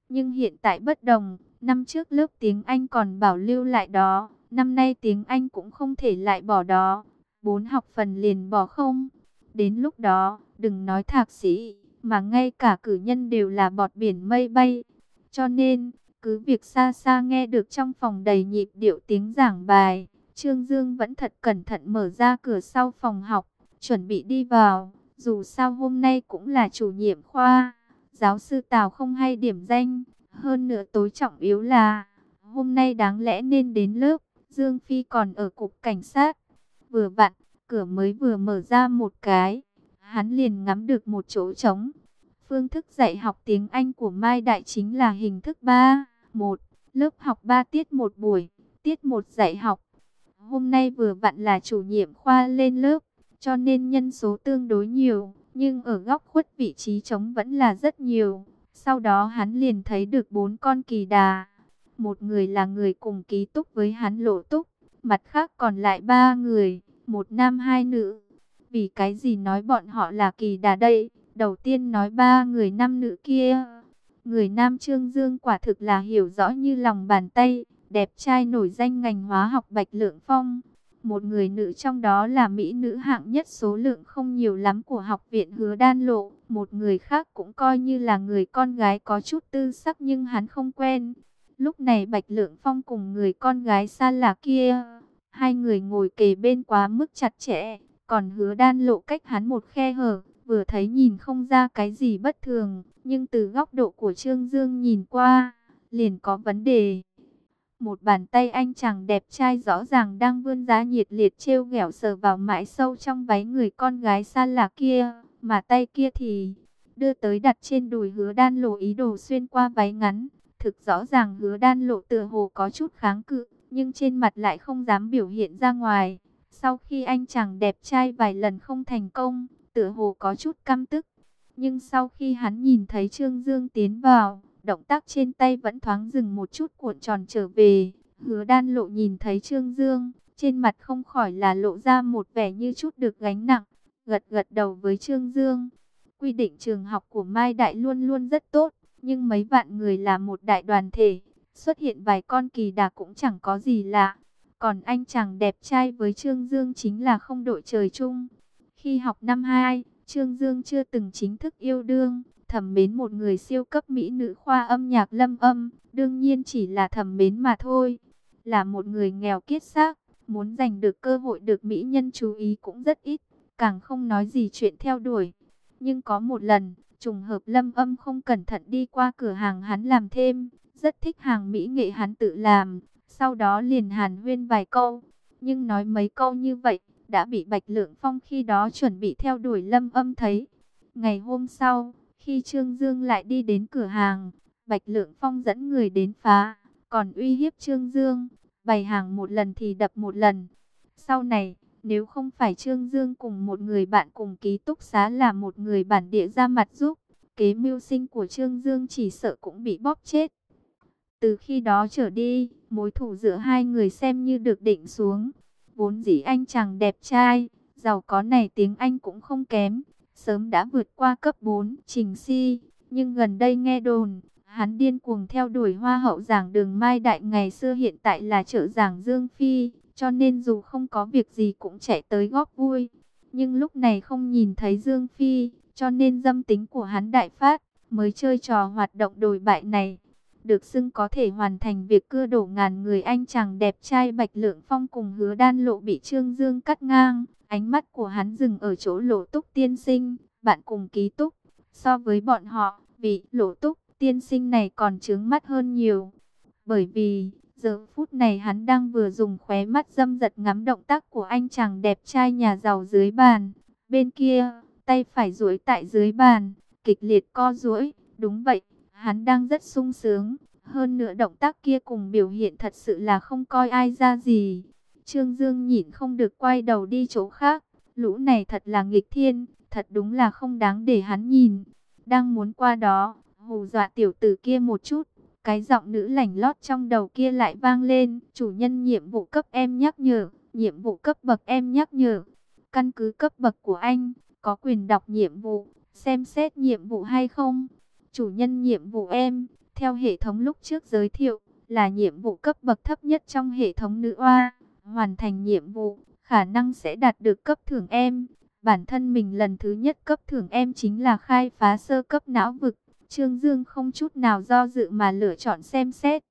Nhưng hiện tại bất đồng, năm trước lớp tiếng Anh còn bảo lưu lại đó, năm nay tiếng Anh cũng không thể lại bỏ đó. 4 học phần liền bỏ không. Đến lúc đó, đừng nói thạc sĩ, mà ngay cả cử nhân đều là bọt biển mây bay. Cho nên, cứ việc xa xa nghe được trong phòng đầy nhịp điệu tiếng giảng bài, Trương Dương vẫn thật cẩn thận mở ra cửa sau phòng học, chuẩn bị đi vào. Dù sao hôm nay cũng là chủ nhiệm khoa, giáo sư Tào không hay điểm danh. Hơn nữa tối trọng yếu là, hôm nay đáng lẽ nên đến lớp, Dương Phi còn ở cục cảnh sát. Vừa vặn, cửa mới vừa mở ra một cái, hắn liền ngắm được một chỗ trống. Phương thức dạy học tiếng Anh của Mai Đại chính là hình thức 3-1, lớp học 3 tiết một buổi, tiết 1 dạy học. Hôm nay vừa vặn là chủ nhiệm khoa lên lớp, cho nên nhân số tương đối nhiều, nhưng ở góc khuất vị trí trống vẫn là rất nhiều. Sau đó hắn liền thấy được 4 con kỳ đà. Một người là người cùng ký túc với hắn Lộ Túc, mặt khác còn lại 3 người, một nam 2 nữ. Vì cái gì nói bọn họ là kỳ đà đây? Đầu tiên nói 3 người nam nữ kia. Người nam Trương Dương quả thực là hiểu rõ như lòng bàn tay, đẹp trai nổi danh ngành hóa học Bạch Lượng Phong. Một người nữ trong đó là mỹ nữ hạng nhất số lượng không nhiều lắm của học viện Hứa Đan Lộ. Một người khác cũng coi như là người con gái có chút tư sắc nhưng hắn không quen. Lúc này Bạch Lượng Phong cùng người con gái xa lạ kia, hai người ngồi kề bên quá mức chặt chẽ, còn Hứa Đan Lộ cách hắn một khe hở, vừa thấy nhìn không ra cái gì bất thường, nhưng từ góc độ của Trương Dương nhìn qua, liền có vấn đề. Một bàn tay anh chàng đẹp trai rõ ràng đang vươn ra nhiệt liệt trêu ghẹo sờ vào mãi sâu trong váy người con gái xa lạ kia, mà tay kia thì đưa tới đặt trên đùi Hứa Đan Lộ ý đồ xuyên qua váy ngắn. Thực rõ ràng Hứa Đan Lộ tựa hồ có chút kháng cự, nhưng trên mặt lại không dám biểu hiện ra ngoài. Sau khi anh chàng đẹp trai vài lần không thành công, tựa hồ có chút căm tức. Nhưng sau khi hắn nhìn thấy Trương Dương tiến vào, động tác trên tay vẫn thoáng dừng một chút cuộn tròn trở về. Hứa Đan Lộ nhìn thấy Trương Dương, trên mặt không khỏi là lộ ra một vẻ như chút được gánh nặng, gật gật đầu với Trương Dương. Quy định trường học của Mai Đại luôn luôn rất tốt, nhưng mấy vạn người là một đại đoàn thể, xuất hiện vài con kỳ đà cũng chẳng có gì lạ. Còn anh chàng đẹp trai với Trương Dương chính là không đội trời chung. Khi học năm 2, Trương Dương chưa từng chính thức yêu đương, thầm mến một người siêu cấp mỹ nữ khoa âm nhạc Lâm Âm, đương nhiên chỉ là thầm mến mà thôi. Là một người nghèo kiết xác, muốn giành được cơ hội được mỹ nhân chú ý cũng rất ít, càng không nói gì chuyện theo đuổi. Nhưng có một lần, trùng hợp Lâm Âm không cẩn thận đi qua cửa hàng hắn làm thêm, rất thích hàng mỹ nghệ hắn tự làm, sau đó liền hàn huyên vài câu. Nhưng nói mấy câu như vậy, đã bị Bạch Lượng Phong khi đó chuẩn bị theo đuổi Lâm Âm thấy. Ngày hôm sau, khi Trương Dương lại đi đến cửa hàng, Bạch Lượng Phong dẫn người đến phá, còn uy hiếp Trương Dương, bày hàng một lần thì đập một lần. Sau này, nếu không phải Trương Dương cùng một người bạn cùng ký túc xá là một người bản địa ra mặt giúp, kế mưu sinh của Trương Dương chỉ sợ cũng bị bóp chết. Từ khi đó trở đi, mối thù giữa hai người xem như được định xuống. Vốn dĩ anh chàng đẹp trai, giàu có này tiếng Anh cũng không kém, sớm đã vượt qua cấp 4 Trình Si. Nhưng gần đây nghe đồn, hắn điên cuồng theo đuổi hoa hậu giảng đường Mai Đại ngày xưa hiện tại là trợ giảng Dương Phi, cho nên dù không có việc gì cũng chạy tới góp vui. Nhưng lúc này không nhìn thấy Dương Phi, cho nên dâm tính của hắn đại phát, mới chơi trò hoạt động đồi bại này. Được xưng có thể hoàn thành việc cưa đổ ngàn người, anh chàng đẹp trai Bạch Lượng Phong cùng Hứa Đan Lộ bị Trương Dương cắt ngang. Ánh mắt của hắn dừng ở chỗ Lộ Túc tiên sinh, bạn cùng ký túc. So với bọn họ, vị Lộ Túc tiên sinh này còn chướng mắt hơn nhiều. Bởi vì, giờ phút này hắn đang vừa dùng khóe mắt dâm dật ngắm động tác của anh chàng đẹp trai nhà giàu dưới bàn. Bên kia, tay phải duỗi tại dưới bàn, kịch liệt co duỗi. Đúng vậy, hắn đang rất sung sướng. Hơn nữa động tác kia cùng biểu hiện thật sự là không coi ai ra gì. Trương Dương nhịn không được quay đầu đi chỗ khác. Lũ này thật là nghịch thiên, thật đúng là không đáng để hắn nhìn. Đang muốn qua đó, hù dọa tiểu tử kia một chút, cái giọng nữ lảnh lót trong đầu kia lại vang lên. Chủ nhân nhiệm vụ cấp em nhắc nhở, nhiệm vụ cấp bậc em nhắc nhở. Căn cứ cấp bậc của anh, có quyền đọc nhiệm vụ, xem xét nhiệm vụ hay không? Chủ nhân nhiệm vụ em, Theo hệ thống lúc trước giới thiệu, là nhiệm vụ cấp bậc thấp nhất trong hệ thống nữ oa. Hoàn thành nhiệm vụ, khả năng sẽ đạt được cấp thưởng em. Bản thân mình lần thứ nhất cấp thưởng em chính là khai phá sơ cấp não vực. Trương Dương không chút nào do dự mà lựa chọn xem xét.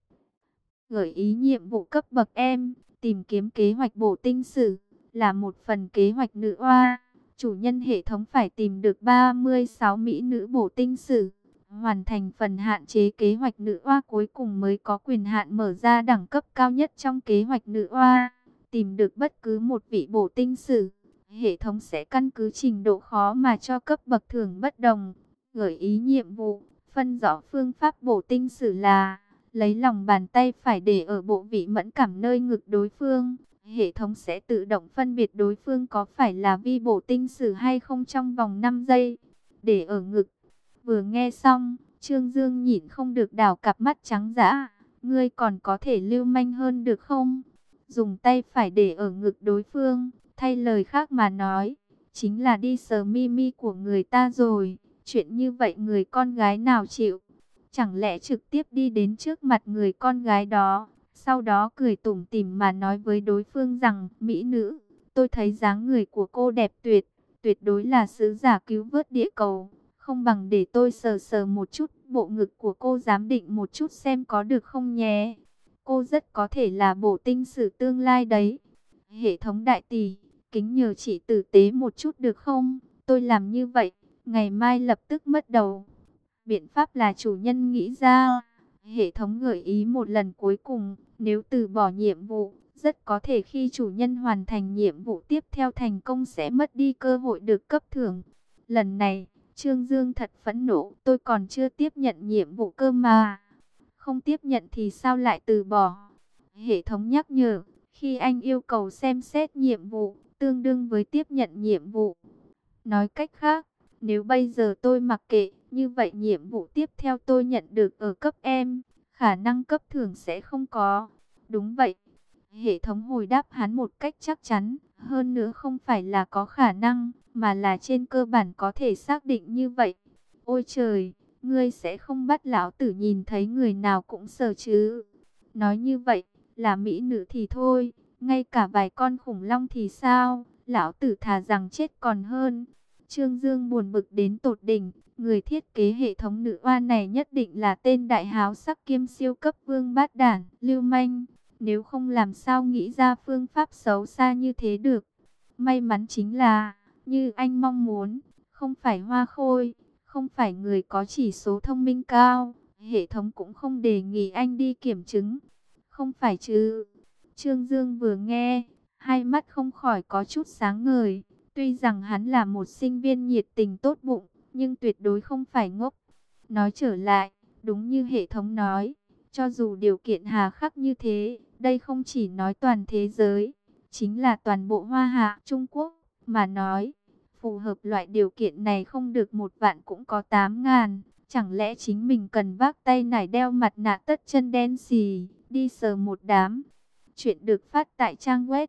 Gợi ý nhiệm vụ cấp bậc em, tìm kiếm kế hoạch bổ tinh sử, là một phần kế hoạch nữ oa. Chủ nhân hệ thống phải tìm được 36 mỹ nữ bổ tinh sử. Hoàn thành phần hạn chế kế hoạch nữ oa cuối cùng mới có quyền hạn mở ra đẳng cấp cao nhất trong kế hoạch nữ oa. Tìm được bất cứ một vị bổ tinh sử, hệ thống sẽ căn cứ trình độ khó mà cho cấp bậc thưởng bất đồng. Gợi ý nhiệm vụ, phân rõ phương pháp bổ tinh sử là lấy lòng bàn tay phải để ở bộ vị mẫn cảm nơi ngực đối phương. Hệ thống sẽ tự động phân biệt đối phương có phải là vi bổ tinh sử hay không trong vòng 5 giây. Để ở ngực. Vừa nghe xong, Trương Dương nhịn không được đảo cặp mắt trắng dã. Ngươi còn có thể lưu manh hơn được không? Dùng tay phải để ở ngực đối phương, thay lời khác mà nói, chính là đi sờ mi mi của người ta rồi. Chuyện như vậy người con gái nào chịu? Chẳng lẽ trực tiếp đi đến trước mặt người con gái đó, sau đó cười tủm tỉm mà nói với đối phương rằng, mỹ nữ, tôi thấy dáng người của cô đẹp tuyệt, tuyệt đối là sứ giả cứu vớt địa cầu. Không bằng để tôi sờ sờ một chút bộ ngực của cô, giám định một chút xem có được không nhé. Cô rất có thể là bổ tinh sử tương lai đấy. Hệ thống đại tỷ, kính nhờ chị tử tế một chút được không? Tôi làm như vậy, ngày mai lập tức mất đầu. Biện pháp là chủ nhân nghĩ ra. Hệ thống gợi ý một lần cuối cùng, nếu từ bỏ nhiệm vụ, rất có thể khi chủ nhân hoàn thành nhiệm vụ tiếp theo thành công sẽ mất đi cơ hội được cấp thưởng. Lần này, Trương Dương thật phẫn nộ, tôi còn chưa tiếp nhận nhiệm vụ cơ mà. Không tiếp nhận thì sao lại từ bỏ? Hệ thống nhắc nhở, khi anh yêu cầu xem xét nhiệm vụ, tương đương với tiếp nhận nhiệm vụ. Nói cách khác, nếu bây giờ tôi mặc kệ, như vậy nhiệm vụ tiếp theo tôi nhận được ở cấp em, khả năng cấp thưởng sẽ không có. Đúng vậy. Hệ thống hồi đáp hắn một cách chắc chắn, hơn nữa không phải là có khả năng, mà là trên cơ bản có thể xác định như vậy. Ôi trời, ngươi sẽ không bắt lão tử nhìn thấy người nào cũng sờ chứ? Nói như vậy, là mỹ nữ thì thôi, ngay cả vài con khủng long thì sao? Lão tử thà rằng chết còn hơn. Trương Dương buồn bực đến tột đỉnh, người thiết kế hệ thống nữ oa này nhất định là tên đại háo sắc kiêm siêu cấp vương bát đản, lưu manh. Nếu không làm sao nghĩ ra phương pháp xấu xa như thế được. May mắn chính là, như anh mong muốn, không phải hoa khôi, không phải người có chỉ số thông minh cao. Hệ thống cũng không đề nghị anh đi kiểm chứng. Không phải chứ? Trương Dương vừa nghe, hai mắt không khỏi có chút sáng ngời. Tuy rằng hắn là một sinh viên nhiệt tình tốt bụng, nhưng tuyệt đối không phải ngốc. Nói trở lại, đúng như hệ thống nói, cho dù điều kiện hà khắc như thế, đây không chỉ nói toàn thế giới, chính là toàn bộ Hoa Hạ, Trung Quốc, mà nói, phù hợp loại điều kiện này không được 1 vạn cũng có 8.000. Chẳng lẽ chính mình cần vác tay nải đeo mặt nạ tất chân đen xì, đi sờ một đám. Chuyện được phát tại trang web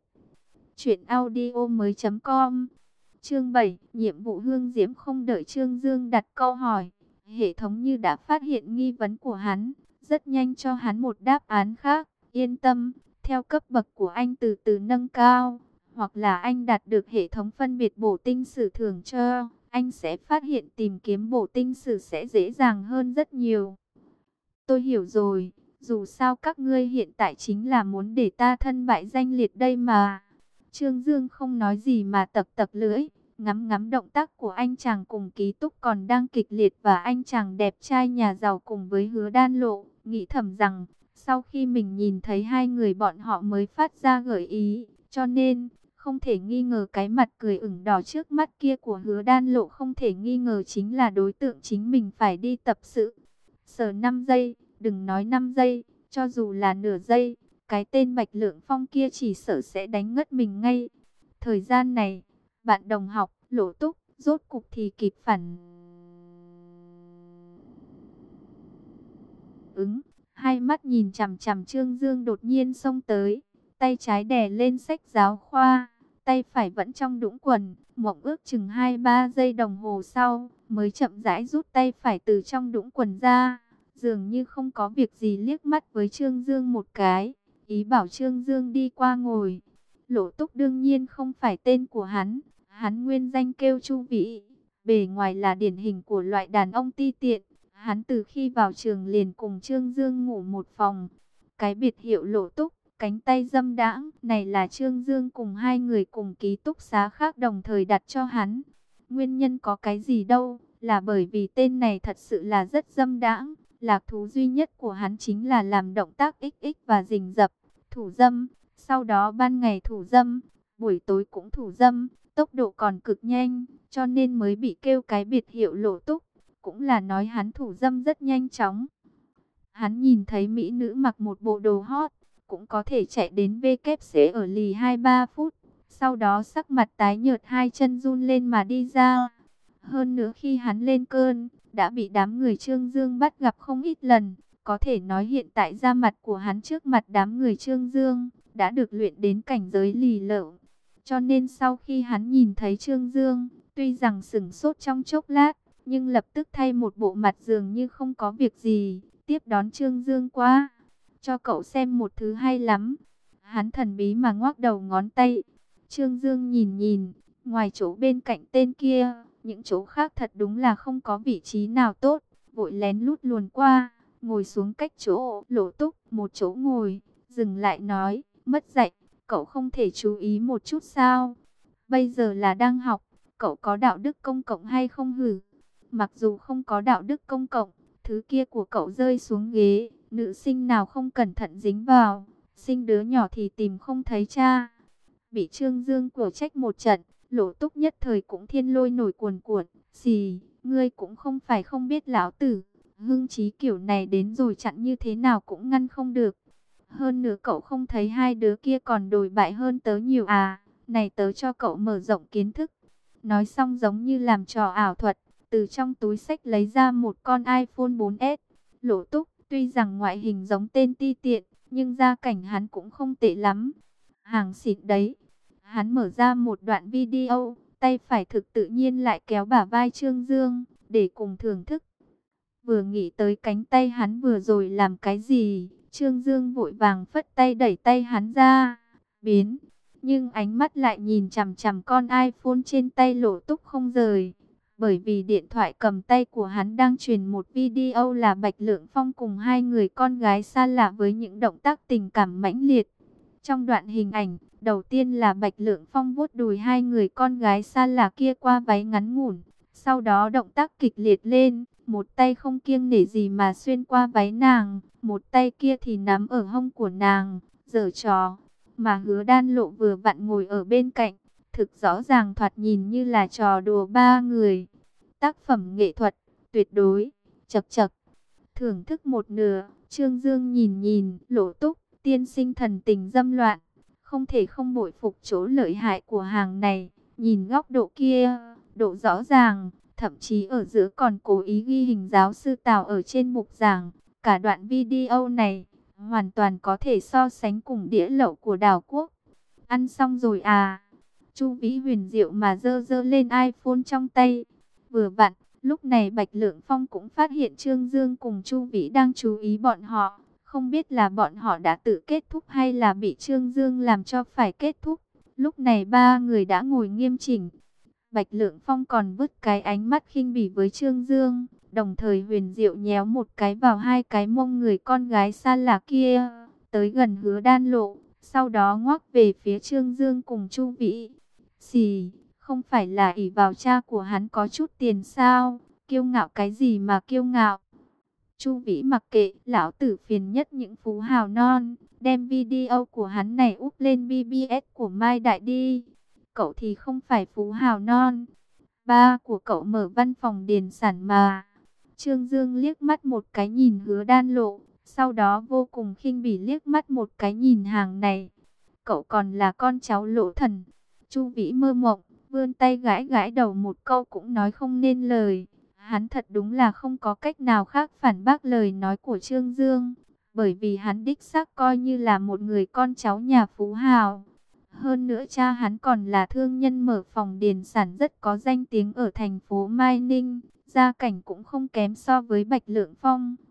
truyệnaudiomoi.com. Chương 7, nhiệm vụ hương diễm. Không đợi Trương Dương đặt câu hỏi, hệ thống như đã phát hiện nghi vấn của hắn, rất nhanh cho hắn một đáp án khác. Yên tâm, theo cấp bậc của anh từ từ nâng cao, hoặc là anh đạt được hệ thống phân biệt bổ tinh sử thưởng cho, anh sẽ phát hiện tìm kiếm bổ tinh sử sẽ dễ dàng hơn rất nhiều. Tôi hiểu rồi, dù sao các ngươi hiện tại chính là muốn để ta thân bại danh liệt đây mà. Trương Dương không nói gì mà tặc tặc lưỡi, ngắm ngắm động tác của anh chàng cùng ký túc còn đang kịch liệt và anh chàng đẹp trai nhà giàu cùng với Hứa Đan Lộ, nghĩ thầm rằng, sau khi mình nhìn thấy hai người bọn họ mới phát ra gợi ý, cho nên, không thể nghi ngờ cái mặt cười ửng đỏ trước mắt kia của Hứa Đan Lộ không thể nghi ngờ chính là đối tượng chính mình phải đi tập sự. Sờ 5 giây, đừng nói 5 giây, cho dù là nửa giây, cái tên Bạch Lượng Phong kia chỉ sợ sẽ đánh ngất mình ngay. Thời gian này, bạn đồng học, Lỗ Túc, rốt cục thì kịp phản ứng. Hai mắt nhìn chằm chằm Trương Dương đột nhiên xông tới, tay trái đè lên sách giáo khoa, tay phải vẫn trong đũng quần, mộng ước chừng 2-3 giây đồng hồ sau, mới chậm rãi rút tay phải từ trong đũng quần ra, dường như không có việc gì liếc mắt với Trương Dương một cái, ý bảo Trương Dương đi qua ngồi. Lộ Túc đương nhiên không phải tên của hắn, hắn nguyên danh kêu Chu Vĩ, bề ngoài là điển hình của loại đàn ông ti tiện. Hắn từ khi vào trường liền cùng Trương Dương ngủ một phòng. Cái biệt hiệu Lộ Túc, cánh tay dâm đãng này là Trương Dương cùng hai người cùng ký túc xá khác đồng thời đặt cho hắn. Nguyên nhân có cái gì đâu, là bởi vì tên này thật sự là rất dâm đãng. Lạc thú duy nhất của hắn chính là làm động tác XX và rình rập, thủ dâm. Sau đó ban ngày thủ dâm, buổi tối cũng thủ dâm, tốc độ còn cực nhanh, cho nên mới bị kêu cái biệt hiệu Lộ Túc. Cũng là nói hắn thủ dâm rất nhanh chóng. Hắn nhìn thấy mỹ nữ mặc một bộ đồ hot, cũng có thể chạy đến WC ở lì 2-3 phút. Sau đó sắc mặt tái nhợt, hai chân run lên mà đi ra. Hơn nữa khi hắn lên cơn, đã bị đám người Trương Dương bắt gặp không ít lần. Có thể nói hiện tại da mặt của hắn trước mặt đám người Trương Dương đã được luyện đến cảnh giới lì lợm. Cho nên sau khi hắn nhìn thấy Trương Dương, tuy rằng sửng sốt trong chốc lát, nhưng lập tức thay một bộ mặt dường như không có việc gì, tiếp đón Trương Dương qua. Cho cậu xem một thứ hay lắm. Hắn thần bí mà ngoác đầu ngón tay. Trương Dương nhìn nhìn, ngoài chỗ bên cạnh tên kia, những chỗ khác thật đúng là không có vị trí nào tốt. Vội lén lút luồn qua, ngồi xuống cách chỗ Lộ Túc một chỗ ngồi, dừng lại nói, mất dạy, cậu không thể chú ý một chút sao? Bây giờ là đang học, cậu có đạo đức công cộng hay không hử? Mặc dù không có đạo đức công cộng, thứ kia của cậu rơi xuống ghế, nữ sinh nào không cẩn thận dính vào, sinh đứa nhỏ thì tìm không thấy cha. Bị Trương Dương của trách một trận, Lộ Túc nhất thời cũng thiên lôi nổi cuồn cuộn. Xì, ngươi cũng không phải không biết lão tử, hưng trí kiểu này đến rồi chặn như thế nào cũng ngăn không được. Hơn nữa cậu không thấy hai đứa kia còn đồi bại hơn tớ nhiều à, này tớ cho cậu mở rộng kiến thức. Nói xong giống như làm trò ảo thuật, từ trong túi xách lấy ra một con iPhone 4S. Lộ Túc, tuy rằng ngoại hình giống tên ti tiện, nhưng gia cảnh hắn cũng không tệ lắm. Hàng xịn đấy. Hắn mở ra một đoạn video, tay phải thực tự nhiên lại kéo bả vai Trương Dương, để cùng thưởng thức. Vừa nghĩ tới cánh tay hắn vừa rồi làm cái gì, Trương Dương vội vàng phất tay đẩy tay hắn ra, biến. Nhưng ánh mắt lại nhìn chằm chằm con iPhone trên tay Lộ Túc không rời. Bởi vì điện thoại cầm tay của hắn đang truyền một video là Bạch Lượng Phong cùng hai người con gái xa lạ với những động tác tình cảm mãnh liệt. Trong đoạn hình ảnh, đầu tiên là Bạch Lượng Phong vuốt đùi hai người con gái xa lạ kia qua váy ngắn ngủn. Sau đó động tác kịch liệt lên, một tay không kiêng nể gì mà xuyên qua váy nàng, một tay kia thì nắm ở hông của nàng, giở trò. Mà Hứa Đan Lộ vừa vặn ngồi ở bên cạnh, thực rõ ràng thoạt nhìn như là trò đùa ba người. Tác phẩm nghệ thuật, tuyệt đối, chậc chậc. Thưởng thức một nửa, Trương Dương nhìn nhìn, Lộ Túc, tiên sinh thần tình dâm loạn. Không thể không bội phục chỗ lợi hại của hàng này, nhìn góc độ kia, độ rõ ràng, thậm chí ở giữa còn cố ý ghi hình giáo sư Tào ở trên mục giảng. Cả đoạn video này, hoàn toàn có thể so sánh cùng đĩa lẩu của đảo quốc. Ăn xong rồi à? Chu Vĩ huyền diệu mà giơ giơ lên iPhone trong tay. Vừa vặn, lúc này Bạch Lượng Phong cũng phát hiện Trương Dương cùng Chu Vĩ đang chú ý bọn họ. Không biết là bọn họ đã tự kết thúc hay là bị Trương Dương làm cho phải kết thúc. Lúc này ba người đã ngồi nghiêm chỉnh. Bạch Lượng Phong còn vứt cái ánh mắt khinh bỉ với Trương Dương, đồng thời huyền diệu nhéo một cái vào hai cái mông người con gái xa lạ kia, tới gần Hứa Đan Lộ, sau đó ngoắc về phía Trương Dương cùng Chu Vĩ. Xì, không phải là ỷ vào cha của hắn có chút tiền sao, kiêu ngạo cái gì mà kiêu ngạo. Chu Vĩ mặc kệ, lão tử phiền nhất những phú hào non, đem video của hắn này úp lên BBS của Mai Đại đi. Cậu thì không phải phú hào non. Ba của cậu mở văn phòng điền sản mà. Trương Dương liếc mắt một cái nhìn Hứa Đan Lộ, sau đó vô cùng khinh bỉ liếc mắt một cái nhìn hàng này. Cậu còn là con cháu Lỗ Thần. Chu Vĩ mơ mộng, vươn tay gãi gãi đầu một câu cũng nói không nên lời. Hắn thật đúng là không có cách nào khác phản bác lời nói của Trương Dương, bởi vì hắn đích xác coi như là một người con cháu nhà phú hào. Hơn nữa cha hắn còn là thương nhân mở phòng điền sản rất có danh tiếng ở thành phố Mai Ninh, gia cảnh cũng không kém so với Bạch Lượng Phong,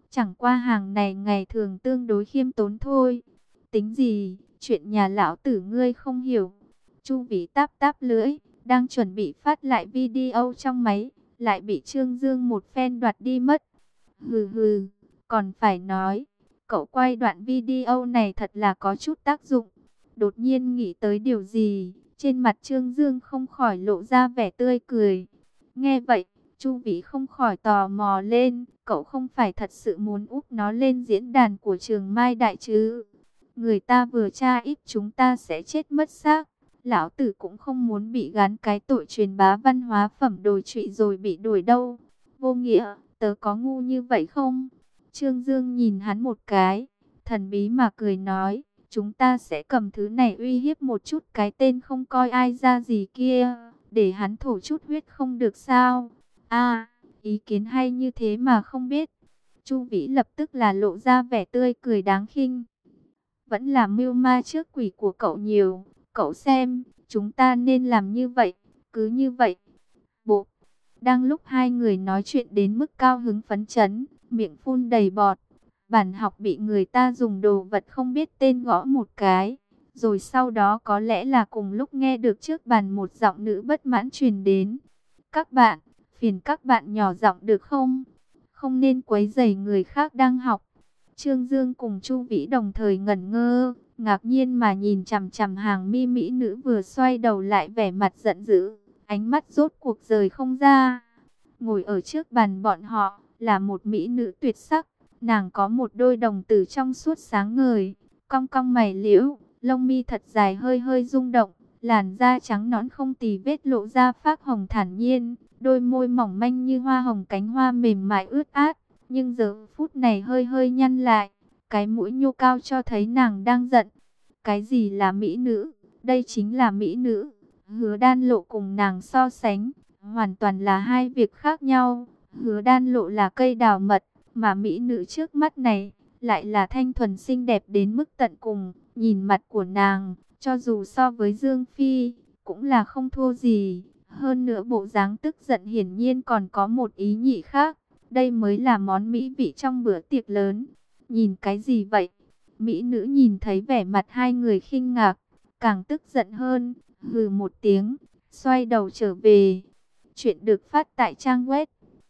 Chẳng qua hàng này ngày thường tương đối khiêm tốn thôi. Tính gì, chuyện nhà lão tử ngươi không hiểu. Chu Vĩ táp táp lưỡi, đang chuẩn bị phát lại video trong máy, lại bị Trương Dương một phen đoạt đi mất. Hừ hừ, còn phải nói, cậu quay đoạn video này thật là có chút tác dụng. Đột nhiên nghĩ tới điều gì, trên mặt Trương Dương không khỏi lộ ra vẻ tươi cười. Nghe vậy, Chu Vĩ không khỏi tò mò lên, cậu không phải thật sự muốn úp nó lên diễn đàn của Trường Mai Đại chứ? Người ta vừa tra ít chúng ta sẽ chết mất xác. Lão tử cũng không muốn bị gán cái tội truyền bá văn hóa phẩm đồi trụy rồi bị đuổi đâu. Vô nghĩa, tớ có ngu như vậy không? Trương Dương nhìn hắn một cái, thần bí mà cười nói, chúng ta sẽ cầm thứ này uy hiếp một chút cái tên không coi ai ra gì kia, để hắn thổ chút huyết không được sao? À, ý kiến hay như thế mà không biết. Chu Vĩ lập tức là lộ ra vẻ tươi cười đáng khinh. Vẫn là mưu ma trước quỷ của cậu nhiều. Cậu xem, chúng ta nên làm như vậy, cứ như vậy. Bộ, đang lúc hai người nói chuyện đến mức cao hứng phấn chấn, miệng phun đầy bọt. Bản học bị người ta dùng đồ vật không biết tên gõ một cái. Rồi sau đó có lẽ là cùng lúc nghe được trước bàn một giọng nữ bất mãn truyền đến. Các bạn, phiền các bạn nhỏ giọng được không? Không nên quấy rầy người khác đang học. Trương Dương cùng Chu Vĩ đồng thời ngẩn ngơ, ngạc nhiên mà nhìn chằm chằm hàng mi mỹ nữ vừa xoay đầu lại vẻ mặt giận dữ, ánh mắt rốt cuộc rời không ra. Ngồi ở trước bàn bọn họ là một mỹ nữ tuyệt sắc, nàng có một đôi đồng tử trong suốt sáng ngời, cong cong mày liễu, lông mi thật dài hơi hơi rung động, làn da trắng nõn không tì vết lộ ra phác hồng thản nhiên, đôi môi mỏng manh như hoa hồng cánh hoa mềm mại ướt át. Nhưng giờ phút này hơi hơi nhăn lại, cái mũi nhô cao cho thấy nàng đang giận. Cái gì là mỹ nữ? Đây chính là mỹ nữ. Hứa Đan Lộ cùng nàng so sánh, hoàn toàn là hai việc khác nhau. Hứa Đan Lộ là cây đào mật, mà mỹ nữ trước mắt này lại là thanh thuần xinh đẹp đến mức tận cùng. Nhìn mặt của nàng, cho dù so với Dương Phi, cũng là không thua gì. Hơn nữa bộ dáng tức giận hiển nhiên còn có một ý nhị khác. Đây mới là món mỹ vị trong bữa tiệc lớn. Nhìn cái gì vậy? Mỹ nữ nhìn thấy vẻ mặt hai người khinh ngạc, càng tức giận hơn, hừ một tiếng, xoay đầu trở về. Chuyện được phát tại trang web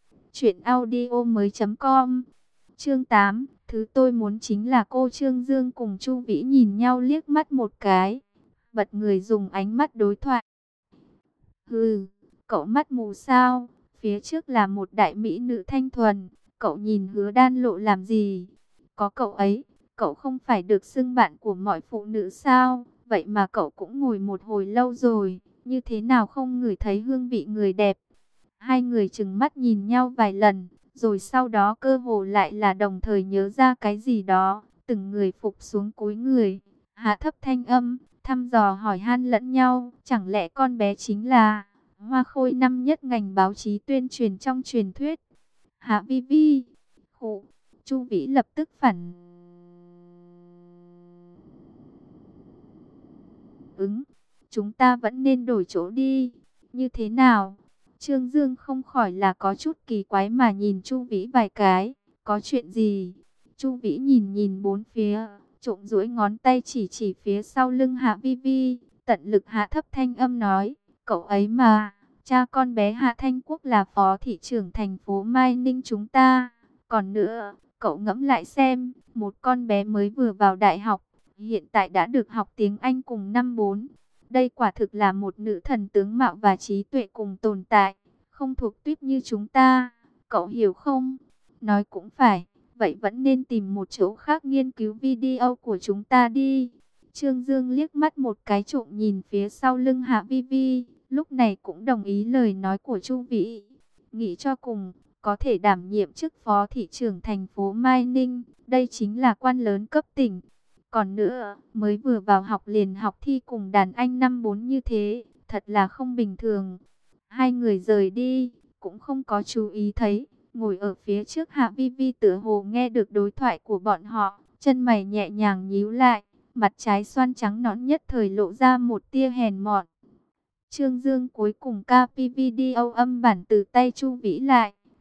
truyệnaudiomoi.com. Chương 8, thứ tôi muốn chính là cô. Trương Dương cùng Chu Vĩ nhìn nhau liếc mắt một cái, bật người dùng ánh mắt đối thoại. Hừ, cậu mắt mù sao? Phía trước là một đại mỹ nữ thanh thuần, cậu nhìn Hứa Đan Lộ làm gì? Có cậu ấy, cậu không phải được xưng bạn của mọi phụ nữ sao? Vậy mà cậu cũng ngồi một hồi lâu rồi, như thế nào không ngửi thấy hương vị người đẹp? Hai người trừng mắt nhìn nhau vài lần, rồi sau đó cơ hồ lại là đồng thời nhớ ra cái gì đó, từng người phục xuống cúi người, hạ thấp thanh âm, thăm dò hỏi han lẫn nhau, chẳng lẽ con bé chính là hoa khôi năm nhất ngành báo chí tuyên truyền trong truyền thuyết? Hạ Vi Vi, khụ, Chu Vĩ lập tức phản ứng, chúng ta vẫn nên đổi chỗ đi, như thế nào? Trương Dương không khỏi là có chút kỳ quái mà nhìn Chu Vĩ vài cái, có chuyện gì? Chu Vĩ nhìn nhìn bốn phía, trộm duỗi ngón tay chỉ phía sau lưng Hạ Vi Vi, tận lực hạ thấp thanh âm nói, cậu ấy mà, cha con bé Hạ Thanh Quốc là phó thị trưởng thành phố Mai Ninh chúng ta. Còn nữa, cậu ngẫm lại xem, một con bé mới vừa vào đại học, hiện tại đã được học tiếng Anh cùng năm 4. Đây quả thực là một nữ thần tướng mạo và trí tuệ cùng tồn tại, không thuộc tuýp như chúng ta, cậu hiểu không? Nói cũng phải, vậy vẫn nên tìm một chỗ khác nghiên cứu video của chúng ta đi. Trương Dương liếc mắt một cái trộm nhìn phía sau lưng Hạ Vi Vi, lúc này cũng đồng ý lời nói của Chu Vĩ. Nghĩ cho cùng, có thể đảm nhiệm chức phó thị trưởng thành phố Mai Ninh, đây chính là quan lớn cấp tỉnh. Còn nữa, mới vừa vào học liền học thi cùng đàn anh năm 4 như thế, thật là không bình thường. Hai người rời đi, cũng không có chú ý thấy, ngồi ở phía trước Hạ Vi Vi tựa hồ nghe được đối thoại của bọn họ, chân mày nhẹ nhàng nhíu lại, mặt trái xoan trắng nõn nhất thời lộ ra một tia hèn mọn. Trương Dương cuối cùng copy video âm bản từ tay Chu Vĩ lại,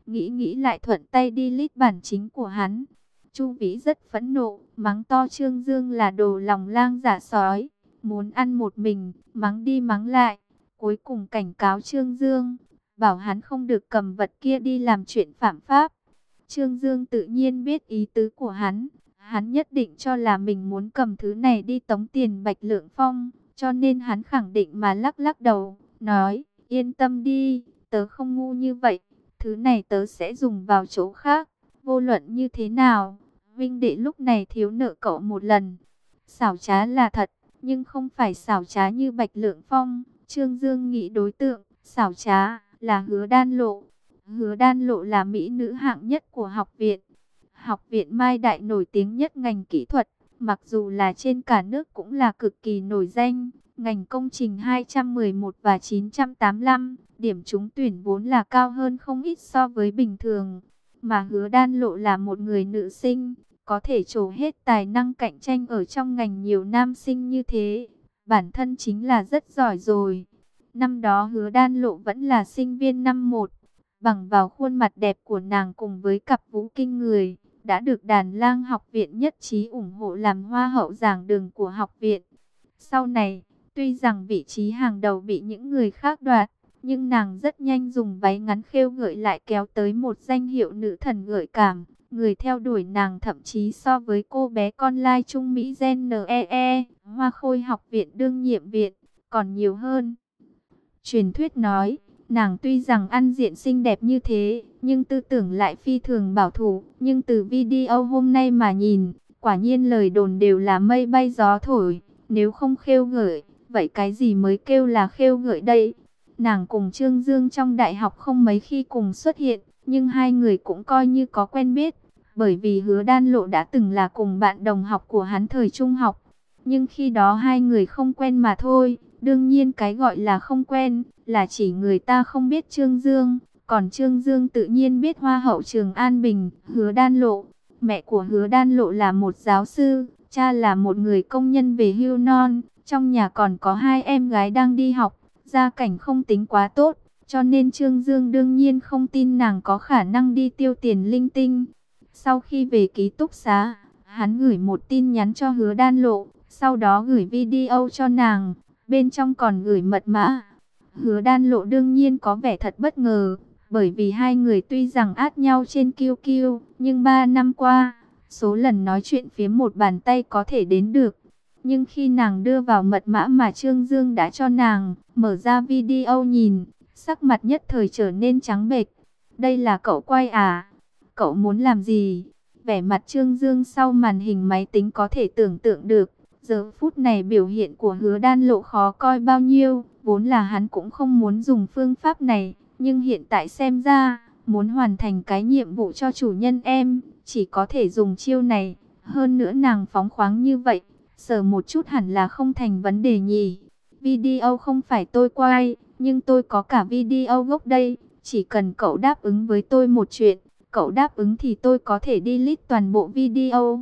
nghĩ nghĩ lại thuận tay đi lít bản chính của hắn. Chu Vĩ rất phẫn nộ, mắng to Trương Dương là đồ lòng lang dạ sói, muốn ăn một mình, mắng đi mắng lại. Cuối cùng cảnh cáo Trương Dương, bảo hắn không được cầm vật kia đi làm chuyện phạm pháp. Trương Dương tự nhiên biết ý tứ của hắn. Hắn nhất định cho là mình muốn cầm thứ này đi tống tiền Bạch Lượng Phong, cho nên hắn khẳng định mà lắc lắc đầu, nói, yên tâm đi, tớ không ngu như vậy, thứ này tớ sẽ dùng vào chỗ khác, vô luận như thế nào, huynh đệ lúc này thiếu nợ cậu một lần. Xảo trá là thật, nhưng không phải xảo trá như Bạch Lượng Phong. Trương Dương nghĩ đối tượng, xảo trá, là Hứa Đan Lộ. Hứa Đan Lộ là mỹ nữ hạng nhất của học viện. Học viện Mai Đại nổi tiếng nhất ngành kỹ thuật, mặc dù là trên cả nước cũng là cực kỳ nổi danh. Ngành công trình 211 và 985, điểm trúng tuyển vốn là cao hơn không ít so với bình thường. Mà Hứa Đan Lộ là một người nữ sinh, có thể trổ hết tài năng cạnh tranh ở trong ngành nhiều nam sinh như thế. Bản thân chính là rất giỏi rồi. Năm đó Hứa Đan Lộ vẫn là sinh viên năm 1. Bằng vào khuôn mặt đẹp của nàng cùng với cặp vũ kinh người, đã được Đàn Lang học viện nhất trí ủng hộ làm hoa hậu giảng đường của học viện. Sau này, tuy rằng vị trí hàng đầu bị những người khác đoạt, nhưng nàng rất nhanh dùng váy ngắn khêu gợi lại kéo tới một danh hiệu nữ thần gợi cảm. Người theo đuổi nàng thậm chí so với cô bé con lai Trung Mỹ Gen NEE, Hoa Khôi học viện đương nhiệm viện, còn nhiều hơn. Truyền thuyết nói, nàng tuy rằng ăn diện xinh đẹp như thế, nhưng tư tưởng lại phi thường bảo thủ. Nhưng từ video hôm nay mà nhìn, quả nhiên lời đồn đều là mây bay gió thổi. Nếu không khêu gợi, vậy cái gì mới kêu là khêu gợi đây? Nàng cùng Trương Dương trong đại học không mấy khi cùng xuất hiện, nhưng hai người cũng coi như có quen biết. Bởi vì Hứa Đan Lộ đã từng là cùng bạn đồng học của hắn thời trung học. Nhưng khi đó hai người không quen mà thôi. Đương nhiên cái gọi là không quen là chỉ người ta không biết Trương Dương. Còn Trương Dương tự nhiên biết Hoa hậu Trường An Bình, Hứa Đan Lộ. Mẹ của Hứa Đan Lộ là một giáo sư, cha là một người công nhân về hưu non. Trong nhà còn có hai em gái đang đi học, gia cảnh không tính quá tốt. Cho nên Trương Dương đương nhiên không tin nàng có khả năng đi tiêu tiền linh tinh. Sau khi về ký túc xá, hắn gửi một tin nhắn cho Hứa Đan Lộ, sau đó gửi video cho nàng, bên trong còn gửi mật mã. Hứa Đan Lộ đương nhiên có vẻ thật bất ngờ, bởi vì hai người tuy rằng át nhau trên QQ, nhưng 3 năm qua, số lần nói chuyện phiếm một bàn tay có thể đếm được. Nhưng khi nàng đưa vào mật mã mà Trương Dương đã cho nàng, mở ra video nhìn, sắc mặt nhất thời trở nên trắng bệch. Đây là cậu quay à? Cậu muốn làm gì? Vẻ mặt Trương Dương sau màn hình máy tính có thể tưởng tượng được. Giờ phút này biểu hiện của Hứa Đan Lộ khó coi bao nhiêu. Vốn là hắn cũng không muốn dùng phương pháp này. Nhưng hiện tại xem ra, muốn hoàn thành cái nhiệm vụ cho chủ nhân em, chỉ có thể dùng chiêu này. Hơn nữa nàng phóng khoáng như vậy, sờ một chút hẳn là không thành vấn đề nhỉ. Video không phải tôi quay, nhưng tôi có cả video gốc đây. Chỉ cần cậu đáp ứng với tôi một chuyện, cậu đáp ứng thì tôi có thể delete toàn bộ video.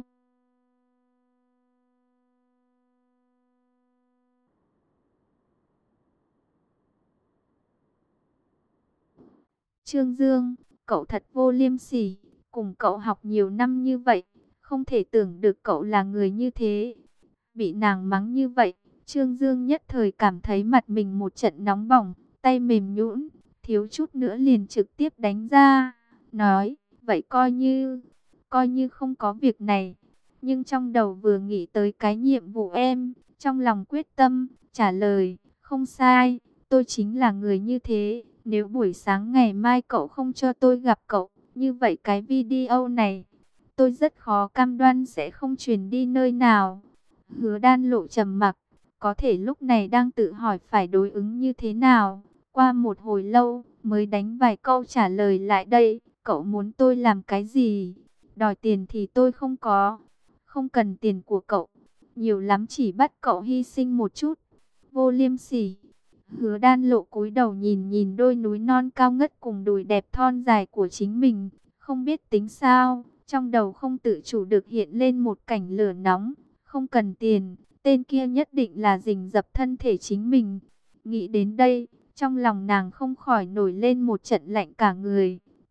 Trương Dương, cậu thật vô liêm sỉ, cùng cậu học nhiều năm như vậy, không thể tưởng được cậu là người như thế. Bị nàng mắng như vậy, Trương Dương nhất thời cảm thấy mặt mình một trận nóng bỏng, tay mềm nhũn, thiếu chút nữa liền trực tiếp đánh ra, nói, vậy coi như không có việc này. Nhưng trong đầu vừa nghĩ tới cái nhiệm vụ em, trong lòng quyết tâm, trả lời, không sai, tôi chính là người như thế. Nếu buổi sáng ngày mai cậu không cho tôi gặp cậu, như vậy cái video này, tôi rất khó cam đoan sẽ không truyền đi nơi nào. Hứa Đan Lộ trầm mặc, có thể lúc này đang tự hỏi phải đối ứng như thế nào. Qua một hồi lâu, mới đánh vài câu trả lời lại đây. Cậu muốn tôi làm cái gì? Đòi tiền thì tôi không có. Không cần tiền của cậu. Nhiều lắm chỉ bắt cậu hy sinh một chút. Vô liêm sỉ. Hứa Đan Lộ cúi đầu nhìn nhìn đôi núi non cao ngất cùng đùi đẹp thon dài của chính mình. Không biết tính sao, trong đầu không tự chủ được hiện lên một cảnh lửa nóng. Không cần tiền, tên kia nhất định là rình rập thân thể chính mình. Nghĩ đến đây, trong lòng nàng không khỏi nổi lên một trận lạnh cả người.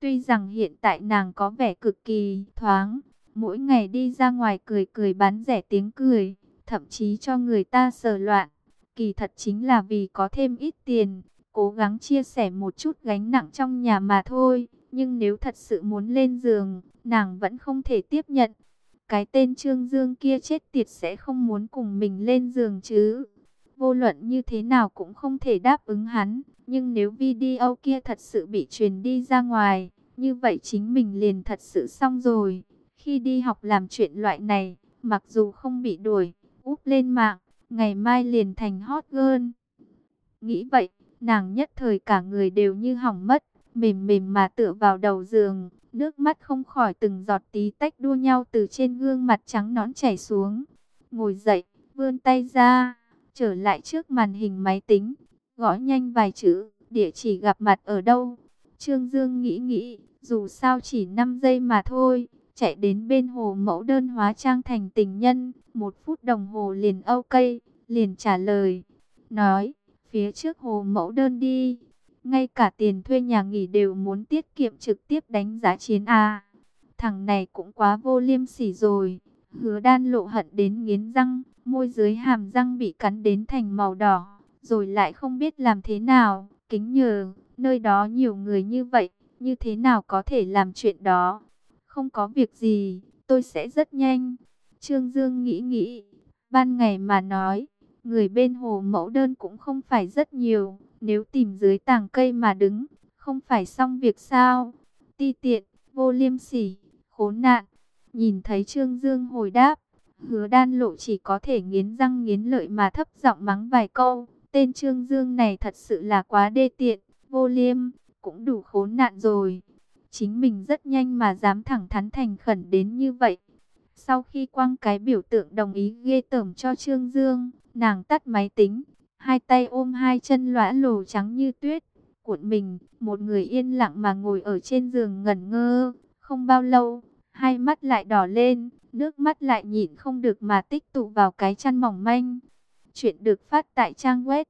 Tuy rằng hiện tại nàng có vẻ cực kỳ thoáng, mỗi ngày đi ra ngoài cười cười bán rẻ tiếng cười, thậm chí cho người ta sờ loạn. Kỳ thật chính là vì có thêm ít tiền, cố gắng chia sẻ một chút gánh nặng trong nhà mà thôi. Nhưng nếu thật sự muốn lên giường, nàng vẫn không thể tiếp nhận. Cái tên Trương Dương kia chết tiệt sẽ không muốn cùng mình lên giường chứ. Vô luận như thế nào cũng không thể đáp ứng hắn. Nhưng nếu video kia thật sự bị truyền đi ra ngoài, như vậy chính mình liền thật sự xong rồi. Khi đi học làm chuyện loại này, mặc dù không bị đuổi, úp lên mạng, ngày mai liền thành hot girl. Nghĩ vậy, nàng nhất thời cả người đều như hỏng mất, mềm mềm mà tựa vào đầu giường, nước mắt không khỏi từng giọt tí tách đua nhau từ trên gương mặt trắng nõn chảy xuống. Ngồi dậy, vươn tay ra, trở lại trước màn hình máy tính, gõ nhanh vài chữ, địa chỉ gặp mặt ở đâu. Trương Dương nghĩ nghĩ, dù sao chỉ 5 giây mà thôi, chạy đến bên hồ mẫu đơn hóa trang thành tình nhân, 1 phút đồng hồ liền ok, liền trả lời, nói, phía trước hồ mẫu đơn đi, ngay cả tiền thuê nhà nghỉ đều muốn tiết kiệm trực tiếp đánh giá chiến à. Thằng này cũng quá vô liêm sỉ rồi. Hứa Đan lộ hận đến nghiến răng, môi dưới hàm răng bị cắn đến thành màu đỏ, rồi lại không biết làm thế nào. Kính nhờ, nơi đó nhiều người như vậy, như thế nào có thể làm chuyện đó. Không có việc gì, tôi sẽ rất nhanh. Trương Dương nghĩ nghĩ, ban ngày mà nói, người bên hồ mẫu đơn cũng không phải rất nhiều. Nếu tìm dưới tàng cây mà đứng, không phải xong việc sao? Ti tiện, vô liêm sỉ, khốn nạn. Nhìn thấy Trương Dương hồi đáp, Hứa Đan Lộ chỉ có thể nghiến răng nghiến lợi mà thấp giọng mắng vài câu. Tên Trương Dương này thật sự là quá đê tiện, vô liêm, cũng đủ khốn nạn rồi. Chính mình rất nhanh mà dám thẳng thắn thành khẩn đến như vậy. Sau khi quăng cái biểu tượng đồng ý ghê tởm cho Trương Dương, nàng tắt máy tính, hai tay ôm hai chân lõa lồ trắng như tuyết, cuộn mình, một người yên lặng mà ngồi ở trên giường ngẩn ngơ. Không bao lâu, hai mắt lại đỏ lên, nước mắt lại nhịn không được mà tích tụ vào cái chăn mỏng manh. Chuyện được phát tại trang web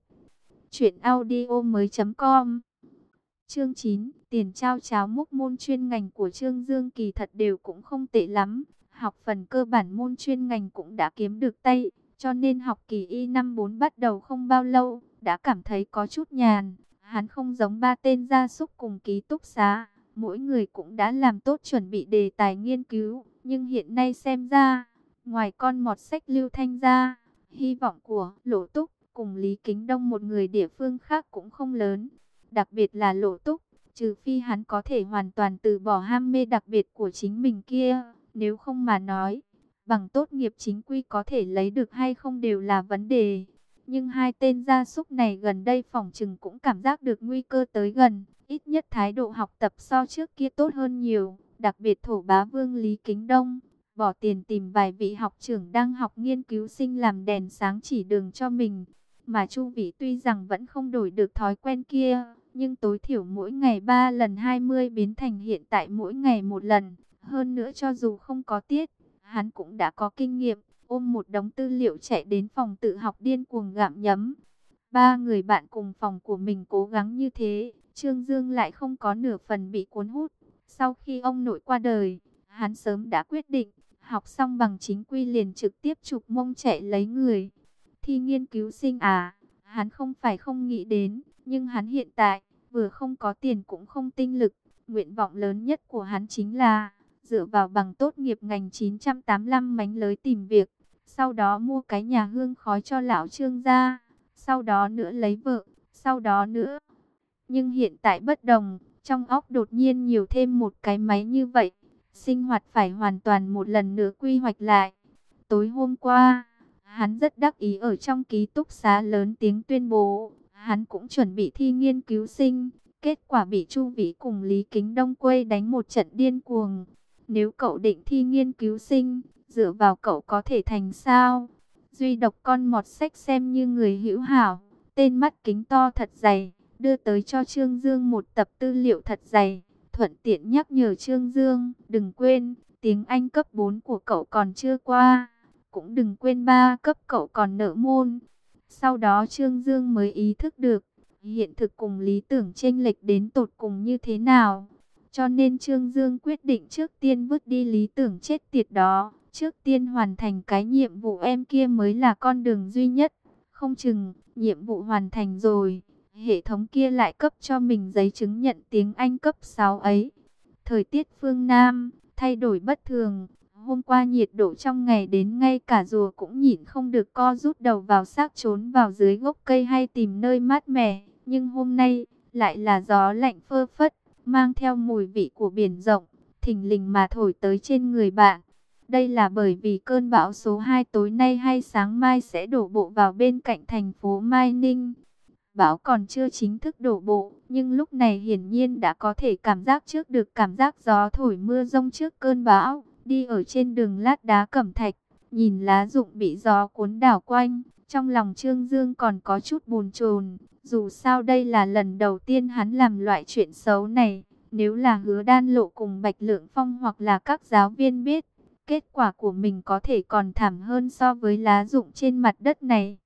truyệnaudiomoi.com. Chương 9, tiền trao cháo múc môn chuyên ngành của Trương Dương kỳ thật đều cũng không tệ lắm. Học phần cơ bản môn chuyên ngành cũng đã kiếm được tay, cho nên học kỳ y năm 4 bắt đầu không bao lâu, đã cảm thấy có chút nhàn. Hắn không giống ba tên gia súc cùng ký túc xá, mỗi người cũng đã làm tốt chuẩn bị đề tài nghiên cứu, nhưng hiện nay xem ra, ngoài con mọt sách Lưu Thanh ra, hy vọng của Lỗ Túc cùng Lý Kính Đông một người địa phương khác cũng không lớn. Đặc biệt là Lỗ Túc, trừ phi hắn có thể hoàn toàn từ bỏ ham mê đặc biệt của chính mình kia, nếu không mà nói, bằng tốt nghiệp chính quy có thể lấy được hay không đều là vấn đề. Nhưng hai tên gia súc này gần đây phỏng chừng cũng cảm giác được nguy cơ tới gần, ít nhất thái độ học tập so trước kia tốt hơn nhiều, đặc biệt thổ bá vương Lý Kính Đông, bỏ tiền tìm vài vị học trưởng đang học nghiên cứu sinh làm đèn sáng chỉ đường cho mình. Mà Chu Vĩ tuy rằng vẫn không đổi được thói quen kia, nhưng tối thiểu mỗi ngày 3 lần 20 biến thành hiện tại mỗi ngày 1 lần. Hơn nữa cho dù không có tiết, hắn cũng đã có kinh nghiệm, ôm một đống tư liệu chạy đến phòng tự học điên cuồng gặm nhấm. Ba người bạn cùng phòng của mình cố gắng như thế, Trương Dương lại không có nửa phần bị cuốn hút. Sau khi ông nội qua đời, hắn sớm đã quyết định, học xong bằng chính quy liền trực tiếp chụp mông chạy lấy người. Thi nghiên cứu sinh à, hắn không phải không nghĩ đến, nhưng hắn hiện tại, vừa không có tiền cũng không tinh lực. Nguyện vọng lớn nhất của hắn chính là, dựa vào bằng tốt nghiệp ngành 985 mánh lới tìm việc, sau đó mua cái nhà hương khói cho lão Trương gia, sau đó nữa lấy vợ, sau đó nữa. Nhưng hiện tại bất đồng, trong óc đột nhiên nhiều thêm một cái máy như vậy, sinh hoạt phải hoàn toàn một lần nữa quy hoạch lại. Tối hôm qua, hắn rất đắc ý ở trong ký túc xá lớn tiếng tuyên bố, hắn cũng chuẩn bị thi nghiên cứu sinh, kết quả bị Chu Vĩ cùng Lý Kính Đông quây đánh một trận điên cuồng. Nếu cậu định thi nghiên cứu sinh, dựa vào cậu có thể thành sao? Duy độc con mọt sách xem như người hữu hảo, tên mắt kính to thật dày, đưa tới cho Trương Dương một tập tư liệu thật dày, thuận tiện nhắc nhở Trương Dương, đừng quên, tiếng Anh cấp 4 của cậu còn chưa qua, cũng đừng quên 3 cấp cậu còn nợ môn. Sau đó Trương Dương mới ý thức được, hiện thực cùng lý tưởng chênh lệch đến tột cùng như thế nào. Cho nên Trương Dương quyết định trước tiên vứt đi lý tưởng chết tiệt đó. Trước tiên hoàn thành cái nhiệm vụ em kia mới là con đường duy nhất. Không chừng, nhiệm vụ hoàn thành rồi, hệ thống kia lại cấp cho mình giấy chứng nhận tiếng Anh cấp 6 ấy. Thời tiết phương Nam, thay đổi bất thường. Hôm qua nhiệt độ trong ngày đến ngay cả rùa cũng nhịn không được co rút đầu vào xác trốn vào dưới gốc cây hay tìm nơi mát mẻ. Nhưng hôm nay, lại là gió lạnh phơ phất, mang theo mùi vị của biển rộng, thình lình mà thổi tới trên người bạn. Đây là bởi vì cơn bão số 2 tối nay hay sáng mai sẽ đổ bộ vào bên cạnh thành phố Mai Ninh. Bão còn chưa chính thức đổ bộ, nhưng lúc này hiển nhiên đã có thể cảm giác trước được cảm giác gió thổi mưa rông trước cơn bão. Đi ở trên đường lát đá cẩm thạch, nhìn lá rụng bị gió cuốn đảo quanh, trong lòng Trương Dương còn có chút bồn chồn. Dù sao đây là lần đầu tiên hắn làm loại chuyện xấu này. Nếu là Hứa Đan Lộ cùng Bạch Lượng Phong hoặc là các giáo viên biết, kết quả của mình có thể còn thảm hơn so với lá rụng trên mặt đất này.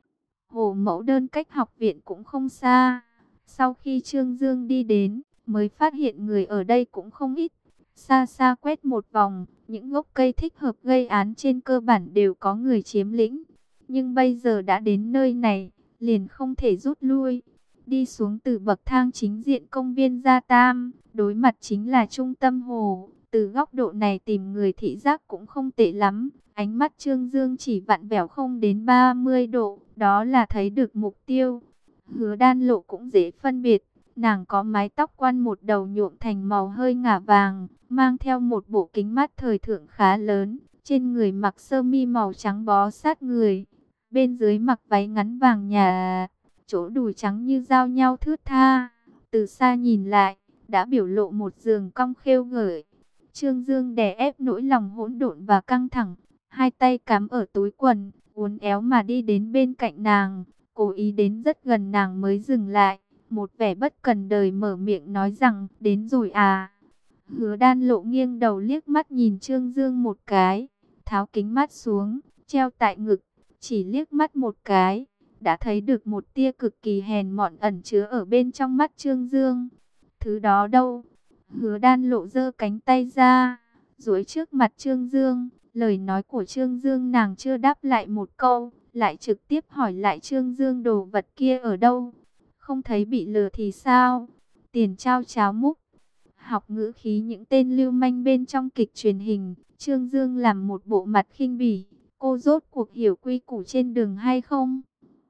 Hồ Mẫu Đơn cách học viện cũng không xa. Sau khi Trương Dương đi đến, mới phát hiện người ở đây cũng không ít. Xa xa quét một vòng, những gốc cây thích hợp gây án trên cơ bản đều có người chiếm lĩnh. Nhưng bây giờ đã đến nơi này, liền không thể rút lui. Đi xuống từ bậc thang chính diện công viên Gia Tam, đối mặt chính là trung tâm hồ. Từ góc độ này tìm người thị giác cũng không tệ lắm. Ánh mắt Trương Dương chỉ vặn vẹo không đến 30 độ, đó là thấy được mục tiêu. Hứa Đan Lộ cũng dễ phân biệt. Nàng có mái tóc quăn một đầu nhuộm thành màu hơi ngả vàng, mang theo một bộ kính mắt thời thượng khá lớn. Trên người mặc sơ mi màu trắng bó sát người, bên dưới mặc váy ngắn vàng nhà, chỗ đùi trắng như giao nhau thướt tha. Từ xa nhìn lại, đã biểu lộ một giường cong khêu gợi. Trương Dương đè ép nỗi lòng hỗn độn và căng thẳng, hai tay cắm ở túi quần, uốn éo mà đi đến bên cạnh nàng, cố ý đến rất gần nàng mới dừng lại, một vẻ bất cần đời mở miệng nói rằng, đến rồi à. Hứa Đan Lộ nghiêng đầu liếc mắt nhìn Trương Dương một cái, tháo kính mắt xuống, treo tại ngực, chỉ liếc mắt một cái, đã thấy được một tia cực kỳ hèn mọn ẩn chứa ở bên trong mắt Trương Dương. Thứ đó đâu? Hứa Đan Lộ giơ cánh tay ra, duỗi trước mặt Trương Dương. Lời nói của Trương Dương nàng chưa đáp lại một câu, lại trực tiếp hỏi lại Trương Dương đồ vật kia ở đâu? Không thấy bị lừa thì sao? Tiền trao cháo múc. Học ngữ khí những tên lưu manh bên trong kịch truyền hình, Trương Dương làm một bộ mặt khinh bỉ. Cô rốt cuộc hiểu quy củ trên đường hay không?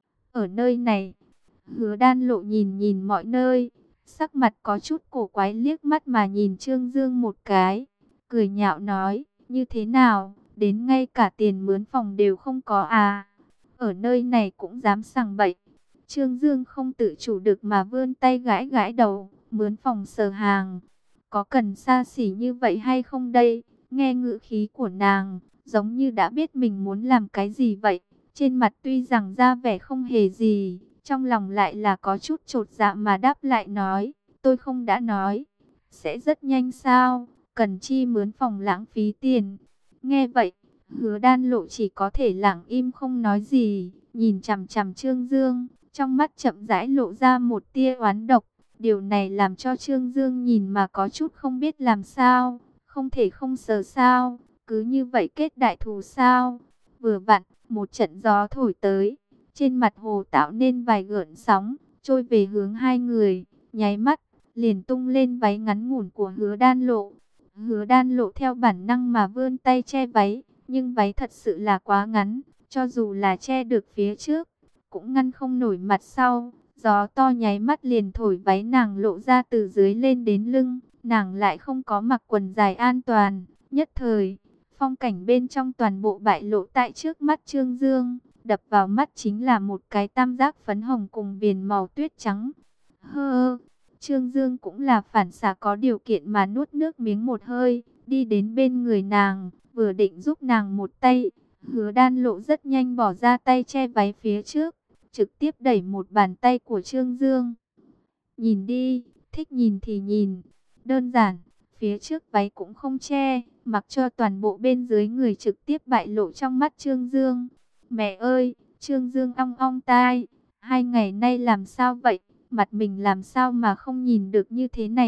Ở nơi này, Hứa Đan Lộ nhìn nhìn mọi nơi, sắc mặt có chút cổ quái liếc mắt mà nhìn Trương Dương một cái, cười nhạo nói, như thế nào, đến ngay cả tiền mướn phòng đều không có à, ở nơi này cũng dám sằng bậy. Trương Dương không tự chủ được mà vươn tay gãi gãi đầu, mướn phòng sờ hàng, có cần xa xỉ như vậy hay không đây? Nghe ngữ khí của nàng, giống như đã biết mình muốn làm cái gì vậy. Trên mặt tuy rằng ra vẻ không hề gì, trong lòng lại là có chút chột dạ mà đáp lại nói, tôi không đã nói, sẽ rất nhanh sao, cần chi mướn phòng lãng phí tiền. Nghe vậy, Hứa Đan Lộ chỉ có thể lặng im không nói gì, nhìn chằm chằm Trương Dương, trong mắt chậm rãi lộ ra một tia oán độc. Điều này làm cho Trương Dương nhìn mà có chút không biết làm sao, không thể không sờ sao, cứ như vậy kết đại thù sao. Vừa vặn, một trận gió thổi tới, trên mặt hồ tạo nên vài gợn sóng, trôi về hướng hai người, nháy mắt, liền tung lên váy ngắn ngủn của Hứa Đan Lộ. Hứa Đan Lộ theo bản năng mà vươn tay che váy, nhưng váy thật sự là quá ngắn, cho dù là che được phía trước, cũng ngăn không nổi mặt sau. Gió to nháy mắt liền thổi váy nàng lộ ra từ dưới lên đến lưng, nàng lại không có mặc quần dài an toàn, nhất thời phong cảnh bên trong toàn bộ bại lộ tại trước mắt Trương Dương, đập vào mắt chính là một cái tam giác phấn hồng cùng viền màu tuyết trắng. Hơ, Trương Dương cũng là phản xạ có điều kiện mà nuốt nước miếng một hơi, đi đến bên người nàng, vừa định giúp nàng một tay, Hứa Đan Lộ rất nhanh bỏ ra tay che váy phía trước, trực tiếp đẩy một bàn tay của Trương Dương. Nhìn đi, thích nhìn thì nhìn, đơn giản, phía trước váy cũng không che, mặc cho toàn bộ bên dưới người trực tiếp bại lộ trong mắt Trương Dương. Mẹ ơi, Trương Dương ong ong tai, 2 ngày nay làm sao vậy, mặt mình làm sao mà không nhìn được như thế này,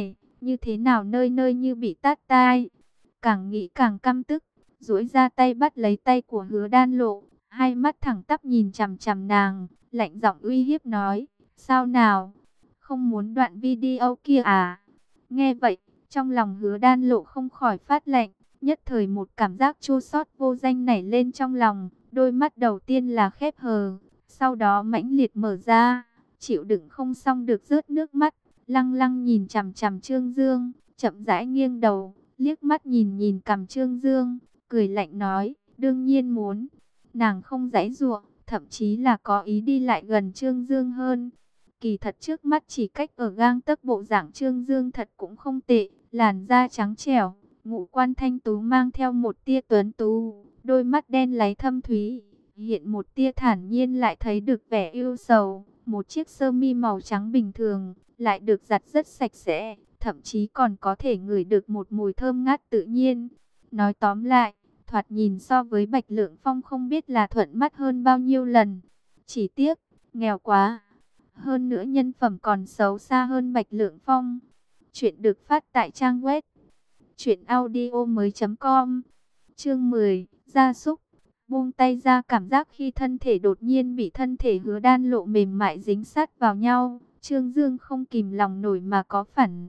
như thế nào nơi nơi như bị tát tai. Càng nghĩ càng căm tức, duỗi ra tay bắt lấy tay của Hứa Đan Lộ, hai mắt thẳng tắp nhìn chằm chằm nàng, lạnh giọng uy hiếp nói, sao nào, không muốn đoạn video kia à? Nghe vậy, trong lòng Hứa Đan Lộ không khỏi phát lạnh, nhất thời một cảm giác chua xót vô danh nảy lên trong lòng, đôi mắt đầu tiên là khép hờ, sau đó mãnh liệt mở ra, chịu đựng không xong được rớt nước mắt, lăng lăng nhìn chằm chằm Trương Dương, chậm rãi nghiêng đầu, liếc mắt nhìn nhìn cằm Trương Dương, cười lạnh nói, đương nhiên muốn. Nàng không giãy giụa, thậm chí là có ý đi lại gần Trương Dương hơn. Kỳ thật trước mắt chỉ cách ở gang tấc, bộ dạng Trương Dương thật cũng không tệ, làn da trắng trẻo, ngũ quan thanh tú mang theo một tia tuấn tú, đôi mắt đen láy thâm thúy, hiện một tia thản nhiên lại thấy được vẻ ưu sầu. Một chiếc sơ mi màu trắng bình thường, lại được giặt rất sạch sẽ, thậm chí còn có thể ngửi được một mùi thơm ngát tự nhiên. Nói tóm lại, thoạt nhìn so với Bạch Lượng Phong không biết là thuận mắt hơn bao nhiêu lần. Chỉ tiếc, nghèo quá. Hơn nữa nhân phẩm còn xấu xa hơn Bạch Lượng Phong. Chuyện được phát tại trang web truyệnaudiomoi.com. Chương 10, Gia súc. Buông tay ra, cảm giác khi thân thể đột nhiên bị thân thể Hứa Đan Lộ mềm mại dính sát vào nhau, Trương Dương không kìm lòng nổi mà có phản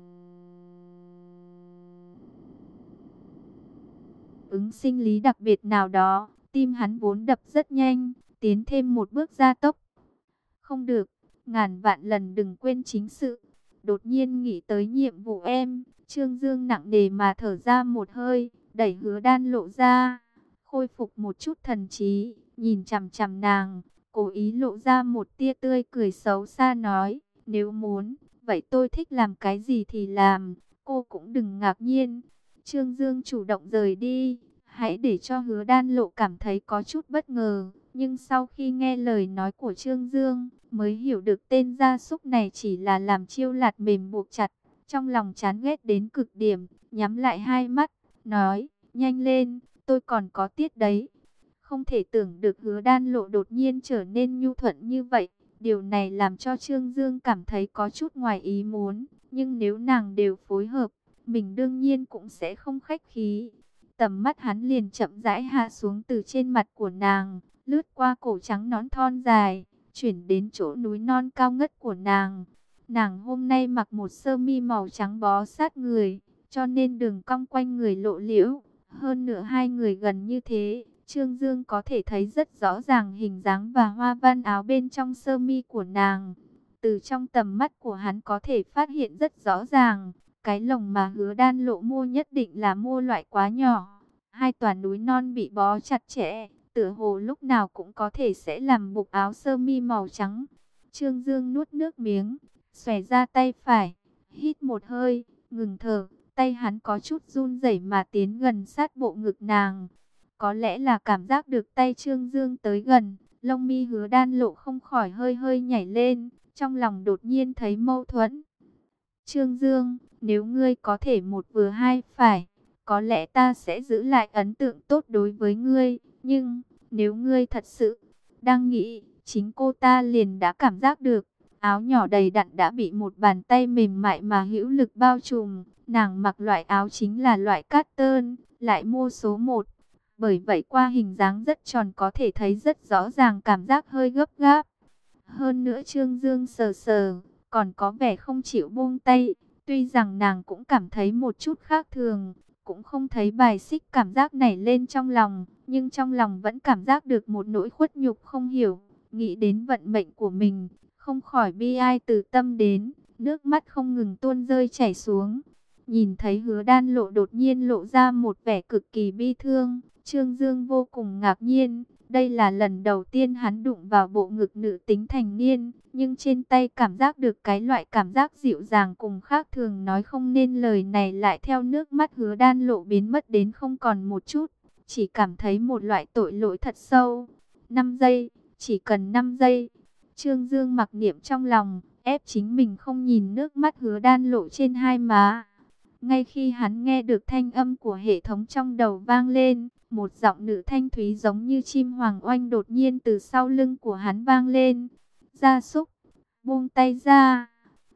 ứng sinh lý đặc biệt nào đó, tim hắn vốn đập rất nhanh, tiến thêm một bước gia tốc. Không được, ngàn vạn lần đừng quên chính sự. Đột nhiên nghĩ tới nhiệm vụ em, Trương Dương nặng nề mà thở ra một hơi, đẩy Hứa Đan Lộ ra, khôi phục một chút thần trí, nhìn chằm chằm nàng, cố ý lộ ra một tia tươi cười xấu xa nói, nếu muốn, vậy tôi thích làm cái gì thì làm, cô cũng đừng ngạc nhiên. Trương Dương chủ động rời đi, hãy để cho Hứa Đan Lộ cảm thấy có chút bất ngờ, nhưng sau khi nghe lời nói của Trương Dương, mới hiểu được tên gia súc này chỉ là làm chiêu lạt mềm buộc chặt, trong lòng chán ghét đến cực điểm, nhắm lại hai mắt, nói, nhanh lên, tôi còn có tiết đấy. Không thể tưởng được Hứa Đan Lộ đột nhiên trở nên nhu thuận như vậy, điều này làm cho Trương Dương cảm thấy có chút ngoài ý muốn, nhưng nếu nàng đều phối hợp, mình đương nhiên cũng sẽ không khách khí. Tầm mắt hắn liền chậm rãi hạ xuống từ trên mặt của nàng, lướt qua cổ trắng nõn thon dài, chuyển đến chỗ núi non cao ngất của nàng. Nàng hôm nay mặc một sơ mi màu trắng bó sát người, cho nên đường cong quanh người lộ liễu. Hơn nữa hai người gần như thế, Trương Dương có thể thấy rất rõ ràng hình dáng và hoa văn áo bên trong sơ mi của nàng. Từ trong tầm mắt của hắn có thể phát hiện rất rõ ràng, cái lồng mà Hứa Đan Lộ mua nhất định là mua loại quá nhỏ. Hai tòa núi non bị bó chặt chẽ, tựa hồ lúc nào cũng có thể sẽ làm bục áo sơ mi màu trắng. Trương Dương nuốt nước miếng, xòe ra tay phải, hít một hơi, ngừng thở, tay hắn có chút run rẩy mà tiến gần sát bộ ngực nàng. Có lẽ là cảm giác được tay Trương Dương tới gần, lông mi Hứa Đan Lộ không khỏi hơi hơi nhảy lên, trong lòng đột nhiên thấy mâu thuẫn. Trương Dương, nếu ngươi có thể một vừa hai phải, có lẽ ta sẽ giữ lại ấn tượng tốt đối với ngươi, nhưng nếu ngươi thật sự đang nghĩ, chính cô ta liền đã cảm giác được, áo nhỏ đầy đặn đã bị một bàn tay mềm mại mà hữu lực bao trùm. Nàng mặc loại áo chính là loại cát tơn, lại mua số 1. Bởi vậy qua hình dáng rất tròn có thể thấy rất rõ ràng cảm giác hơi gấp gáp. Hơn nữa Trương Dương sờ sờ, còn có vẻ không chịu buông tay. Tuy rằng nàng cũng cảm thấy một chút khác thường, cũng không thấy bài xích cảm giác nảy lên trong lòng, nhưng trong lòng vẫn cảm giác được một nỗi khuất nhục không hiểu. Nghĩ đến vận mệnh của mình, không khỏi bi ai từ tâm đến, nước mắt không ngừng tuôn rơi chảy xuống. Nhìn thấy Hứa Đan Lộ đột nhiên lộ ra một vẻ cực kỳ bi thương, Trương Dương vô cùng ngạc nhiên. Đây là lần đầu tiên hắn đụng vào bộ ngực nữ tính thành niên, nhưng trên tay cảm giác được cái loại cảm giác dịu dàng cùng khác thường nói không nên lời này lại theo nước mắt Hứa Đan Lộ biến mất đến không còn một chút. Chỉ cảm thấy một loại tội lỗi thật sâu. 5 giây, chỉ cần 5 giây. Trương Dương mặc niệm trong lòng, ép chính mình không nhìn nước mắt Hứa Đan Lộ trên hai má. Ngay khi hắn nghe được thanh âm của hệ thống trong đầu vang lên, một giọng nữ thanh thúy giống như chim hoàng oanh đột nhiên từ sau lưng của hắn vang lên. Gia súc, buông tay ra.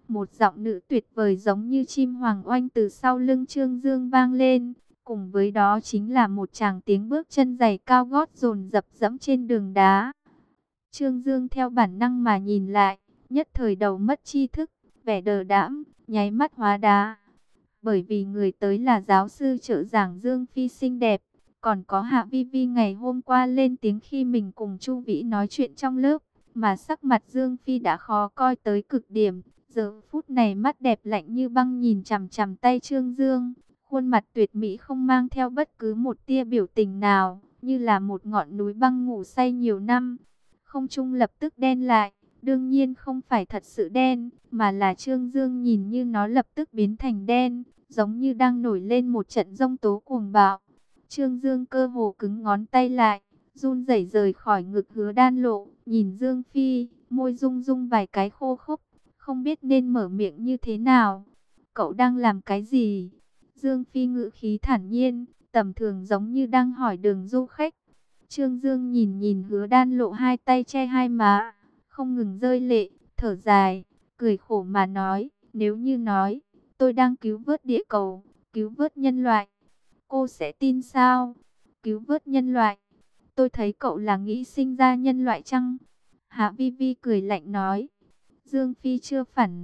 Một giọng nữ tuyệt vời giống như chim hoàng oanh từ sau lưng Trương Dương vang lên. Cùng với đó chính là một tràng tiếng bước chân giày cao gót dồn dập dẫm trên đường đá. Trương Dương theo bản năng mà nhìn lại, nhất thời đầu mất tri thức, vẻ đờ đãng, nháy mắt hóa đá. Bởi vì người tới là giáo sư trợ giảng Dương Phi xinh đẹp, còn có Hạ Vi Vi ngày hôm qua lên tiếng khi mình cùng Chu Vĩ nói chuyện trong lớp, mà sắc mặt Dương Phi đã khó coi tới cực điểm. Giờ phút này mắt đẹp lạnh như băng nhìn chằm chằm tay Trương Dương, khuôn mặt tuyệt mỹ không mang theo bất cứ một tia biểu tình nào, như là một ngọn núi băng ngủ say nhiều năm. Không trung lập tức đen lại, đương nhiên không phải thật sự đen, mà là Trương Dương nhìn như nó lập tức biến thành đen, giống như đang nổi lên một trận giông tố cuồng bạo. Trương Dương cơ hồ cứng ngón tay lại, run rẩy rời khỏi ngực Hứa Đan Lộ, nhìn Dương Phi, môi rung rung vài cái khô khốc, không biết nên mở miệng như thế nào. Cậu đang làm cái gì? Dương Phi ngữ khí thản nhiên, tầm thường giống như đang hỏi đường du khách. Trương Dương nhìn nhìn Hứa Đan Lộ hai tay che hai má, không ngừng rơi lệ, thở dài, cười khổ mà nói, nếu như nói, tôi đang cứu vớt địa cầu, cứu vớt nhân loại, cô sẽ tin sao? Cứu vớt nhân loại? Tôi thấy cậu là nghĩ sinh ra nhân loại chăng? Hạ Vi Vi cười lạnh nói. Dương Phi chưa phản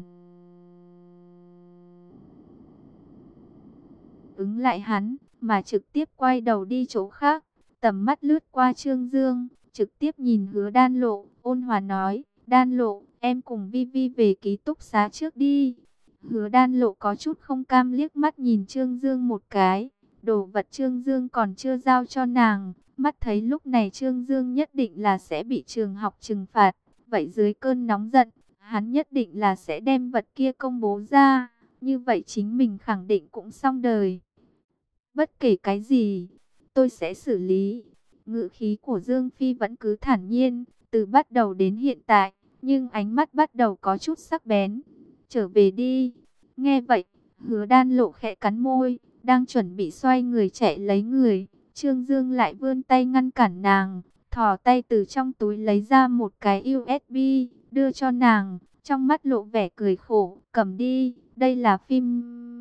ứng lại hắn, mà trực tiếp quay đầu đi chỗ khác. Tầm mắt lướt qua Trương Dương, trực tiếp nhìn Hứa Đan Lộ, ôn hòa nói, Đan Lộ, em cùng Vi Vi về ký túc xá trước đi. Hứa Đan Lộ có chút không cam liếc mắt nhìn Trương Dương một cái, đồ vật Trương Dương còn chưa giao cho nàng, mắt thấy lúc này Trương Dương nhất định là sẽ bị trường học trừng phạt, vậy dưới cơn nóng giận, hắn nhất định là sẽ đem vật kia công bố ra, như vậy chính mình khẳng định cũng xong đời. Bất kể cái gì, tôi sẽ xử lý. Ngữ khí của Dương Phi vẫn cứ thản nhiên, từ bắt đầu đến hiện tại, nhưng ánh mắt bắt đầu có chút sắc bén. Trở về đi. Nghe vậy, Hứa Đan Lộ khẽ cắn môi, đang chuẩn bị xoay người chạy lấy người. Trương Dương lại vươn tay ngăn cản nàng, thò tay từ trong túi lấy ra một cái USB, đưa cho nàng, trong mắt lộ vẻ cười khổ, cầm đi, đây là phim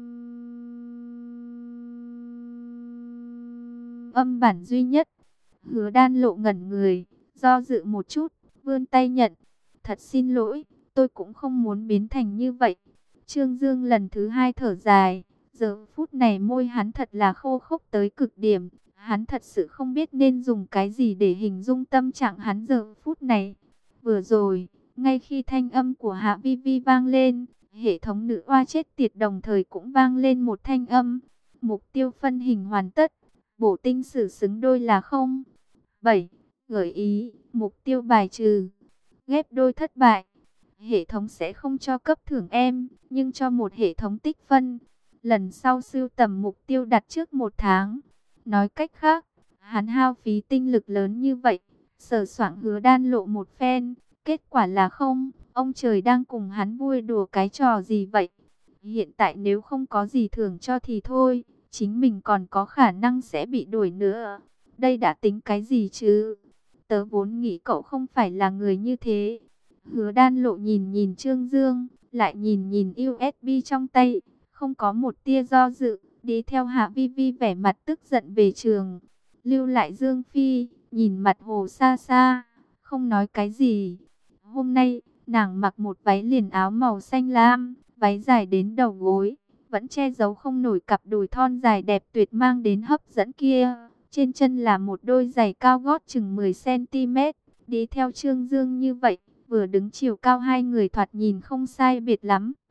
âm bản duy nhất. Hứa Đan Lộ ngẩn người, do dự một chút, vươn tay nhận. Thật xin lỗi, tôi cũng không muốn biến thành như vậy. Trương Dương lần thứ hai thở dài, giờ phút này môi hắn thật là khô khốc tới cực điểm. Hắn thật sự không biết nên dùng cái gì để hình dung tâm trạng hắn giờ phút này. Vừa rồi, ngay khi thanh âm của Hạ Vi Vi vang lên, hệ thống nữ oa chết tiệt đồng thời cũng vang lên một thanh âm. Mục tiêu phân hình hoàn tất, bổ tinh sử xứng đôi là 0. 7. Gợi ý, mục tiêu bài trừ, ghép đôi thất bại. Hệ thống sẽ không cho cấp thưởng em, nhưng cho một hệ thống tích phân. Lần sau sưu tầm mục tiêu đặt trước 1 tháng. Nói cách khác, hắn hao phí tinh lực lớn như vậy, sờ soạng Hứa Đan Lộ một phen, kết quả là 0. Ông trời đang cùng hắn vui đùa cái trò gì vậy? Hiện tại nếu không có gì thưởng cho thì thôi, chính mình còn có khả năng sẽ bị đuổi nữa. Đây đã tính cái gì chứ? Tớ vốn nghĩ cậu không phải là người như thế. Hứa Đan Lộ nhìn nhìn Trương Dương, lại nhìn nhìn USB trong tay, không có một tia do dự, đi theo Hạ Vi Vi vẻ mặt tức giận về trường. Lưu lại Dương Phi, nhìn mặt hồ xa xa, không nói cái gì. Hôm nay, nàng mặc một váy liền áo màu xanh lam, váy dài đến đầu gối, vẫn che giấu không nổi cặp đùi thon dài đẹp tuyệt mang đến hấp dẫn kia. Trên chân là một đôi giày cao gót chừng 10 cm, đi theo Trương Dương như vậy, vừa đứng chiều cao hai người thoạt nhìn không sai biệt lắm.